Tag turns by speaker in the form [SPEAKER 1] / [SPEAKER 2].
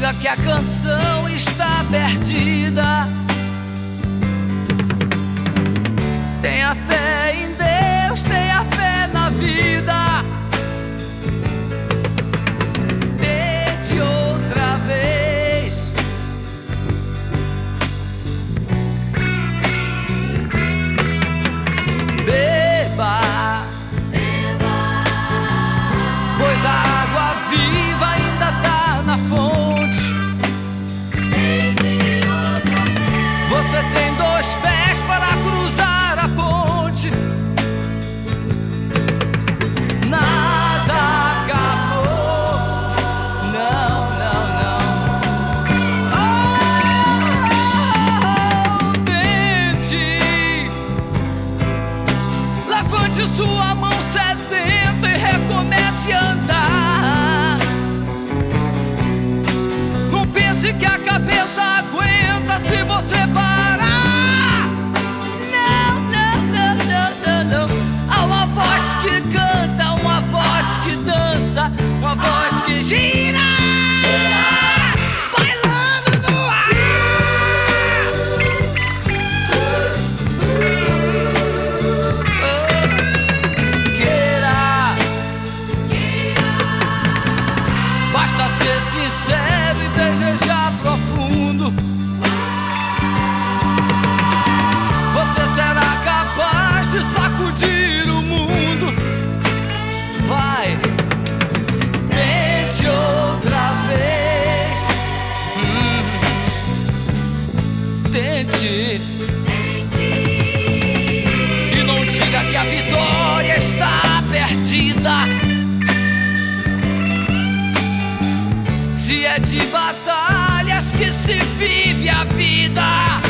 [SPEAKER 1] diga que a canção está perdida. Tenha fé em Deus, tenha fé na vida. Tente outra vez. Beba, pois a água viva ainda tá na fonte. Você tem 2 pés para cruzar a ponte. Nada acabou. Não, não, não. Tente. Levante sua mão sedenta e recomece a andar. Não pense que a cabeça aguenta se você parar. Não, não, não, não, não, não. Há uma voz que canta, uma voz que dança, uma voz que gira, bailando no ar. Queira, basta ser sincero e desejar profundo. Você será capaz de sacudir o mundo. Vai, tente outra vez. Tente. E não diga que a vitória está perdida. Se é de batalhas que se vive a vida.